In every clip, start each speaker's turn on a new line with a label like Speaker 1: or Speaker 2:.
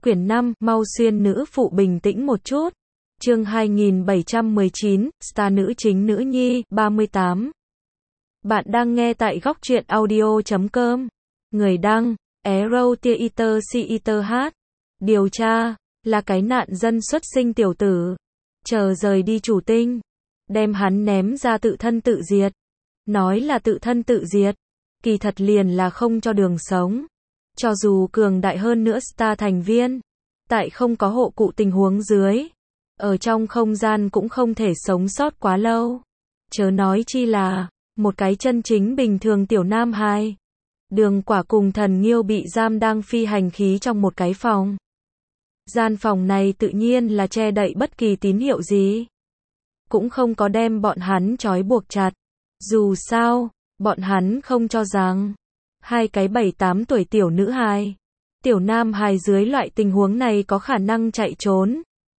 Speaker 1: Quyển 5, mau xuyên nữ phụ bình tĩnh một chút. Chương 2719, star nữ chính nữ nhi, 38. Bạn đang nghe tại góc truyện audio.com. Người đăng, Arrow Theater CETH. Điều tra, là cái nạn dân xuất sinh tiểu tử. Chờ rời đi chủ tinh. Đem hắn ném ra tự thân tự diệt. Nói là tự thân tự diệt. Kỳ thật liền là không cho đường sống. Cho dù cường đại hơn nữa star thành viên, tại không có hộ cụ tình huống dưới, ở trong không gian cũng không thể sống sót quá lâu. Chớ nói chi là, một cái chân chính bình thường tiểu nam hài. Đường Quả cùng Thần Nghiêu bị giam đang phi hành khí trong một cái phòng. Gian phòng này tự nhiên là che đậy bất kỳ tín hiệu gì. Cũng không có đem bọn hắn trói buộc chặt. Dù sao, bọn hắn không cho rằng hai cái 7-8 tuổi tiểu nữ hài, tiểu nam hài dưới loại tình huống này có khả năng chạy trốn.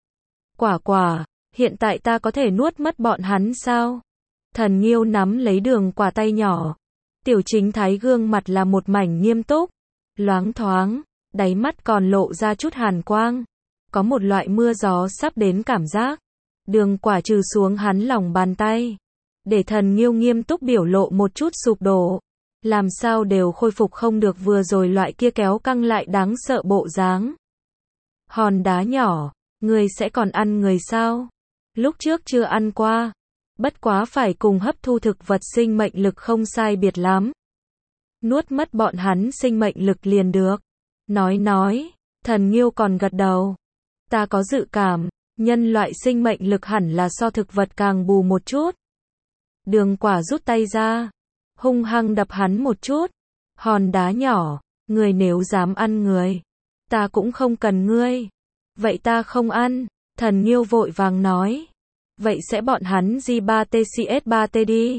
Speaker 1: Quả, hiện tại ta có thể nuốt mất bọn hắn sao? Thần Nghiêu nắm lấy Đường Quả tay nhỏ. Tiểu Chính Thái gương mặt là một mảnh nghiêm túc, loáng thoáng, đáy mắt còn lộ ra chút hàn quang. Có một loại mưa gió sắp đến cảm giác. Đường Quả trừ xuống hắn lòng bàn tay, để Thần Nghiêu nghiêm túc biểu lộ một chút sụp đổ. Làm sao đều khôi phục không được vừa rồi loại kia kéo căng lại đáng sợ bộ dáng. Hòn đá nhỏ, người sẽ còn ăn người sao? Lúc trước chưa ăn qua. Bất quá phải cùng hấp thu thực vật sinh mệnh lực không sai biệt lắm. Nuốt mất bọn hắn sinh mệnh lực liền được. Nói, Thần Nghiêu còn gật đầu. Ta có dự cảm, nhân loại sinh mệnh lực hẳn là so thực vật càng bù một chút. Đường Quả rút tay ra, hung hăng đập hắn một chút. Hòn đá nhỏ, người nếu dám ăn người, ta cũng không cần ngươi. Vậy ta không ăn, Thần Nghiêu vội vàng nói. Vậy sẽ bọn hắn J3TCS3T đi.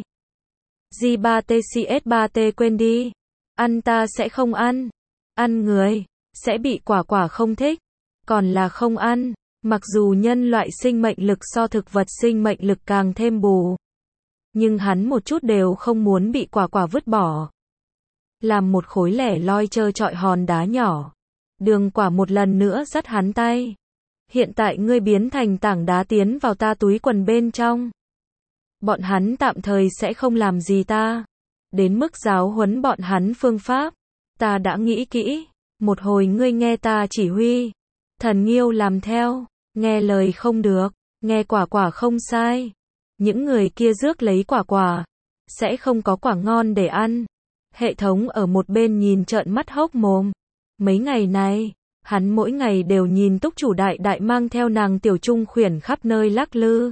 Speaker 1: J3TCS3T quên đi. Ăn ta sẽ không ăn. Ăn người, sẽ bị Quả không thích. Còn là không ăn, mặc dù nhân loại sinh mệnh lực so thực vật sinh mệnh lực càng thêm bù. Nhưng hắn một chút đều không muốn bị Quả vứt bỏ. Làm một khối lẻ loi trơ trọi hòn đá nhỏ. Đường Quả một lần nữa dắt hắn tay. Hiện tại ngươi biến thành tảng đá tiến vào ta túi quần bên trong. Bọn hắn tạm thời sẽ không làm gì ta. Đến mức giáo huấn bọn hắn phương pháp, ta đã nghĩ kỹ. Một hồi ngươi nghe ta chỉ huy. Thần Nghiêu làm theo, nghe lời không được, nghe Quả không sai. Những người kia rước lấy Quả, sẽ không có quả ngon để ăn. Hệ thống ở một bên nhìn trợn mắt hốc mồm. Mấy ngày này, hắn mỗi ngày đều nhìn túc chủ đại mang theo nàng tiểu trung khuyển khắp nơi lắc lư.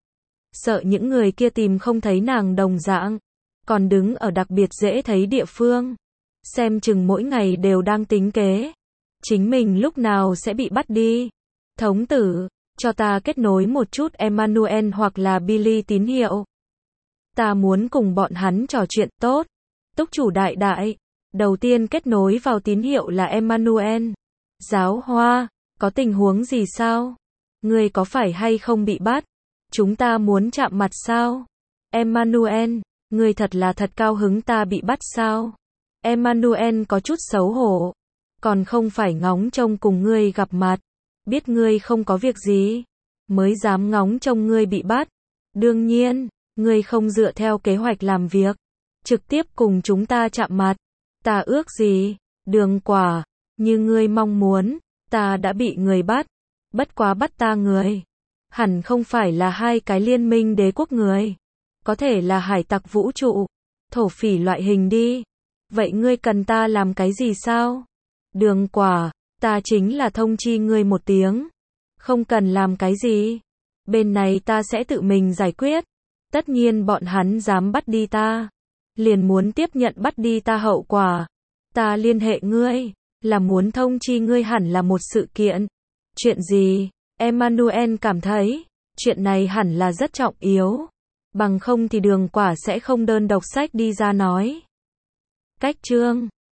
Speaker 1: Sợ những người kia tìm không thấy nàng đồng dạng, còn đứng ở đặc biệt dễ thấy địa phương. Xem chừng mỗi ngày đều đang tính kế. Chính mình lúc nào sẽ bị bắt đi. Thống tử, cho ta kết nối một chút Emmanuel hoặc là Billy tín hiệu. Ta muốn cùng bọn hắn trò chuyện tốt. Túc chủ đại, đầu tiên kết nối vào tín hiệu là Emmanuel. Giáo Hoa, có tình huống gì sao? Ngươi có phải hay không bị bắt? Chúng ta muốn chạm mặt sao? Emmanuel, ngươi thật là thật cao hứng ta bị bắt sao? Emmanuel có chút xấu hổ. Còn không phải ngóng trông cùng ngươi gặp mặt. Biết ngươi không có việc gì, mới dám ngóng trông ngươi bị bắt. Đương nhiên, ngươi không dựa theo kế hoạch làm việc. Trực tiếp cùng chúng ta chạm mặt. Ta ước gì? Đường Quả, như ngươi mong muốn, ta đã bị người bắt. Bất quá bắt ta người. Hẳn không phải là hai cái liên minh đế quốc người. Có thể là hải tặc vũ trụ, thổ phỉ loại hình đi. Vậy ngươi cần ta làm cái gì sao? Đường Quả, ta chính là thông chi ngươi một tiếng. Không cần làm cái gì. Bên này ta sẽ tự mình giải quyết. Tất nhiên bọn hắn dám bắt đi ta, liền muốn tiếp nhận bắt đi ta hậu quả. Ta liên hệ ngươi, là muốn thông chi ngươi hẳn là một sự kiện. Chuyện gì? Emmanuel cảm thấy, chuyện này hẳn là rất trọng yếu. Bằng không thì Đường Quả sẽ không đơn độc sách đi ra nói. Cách chương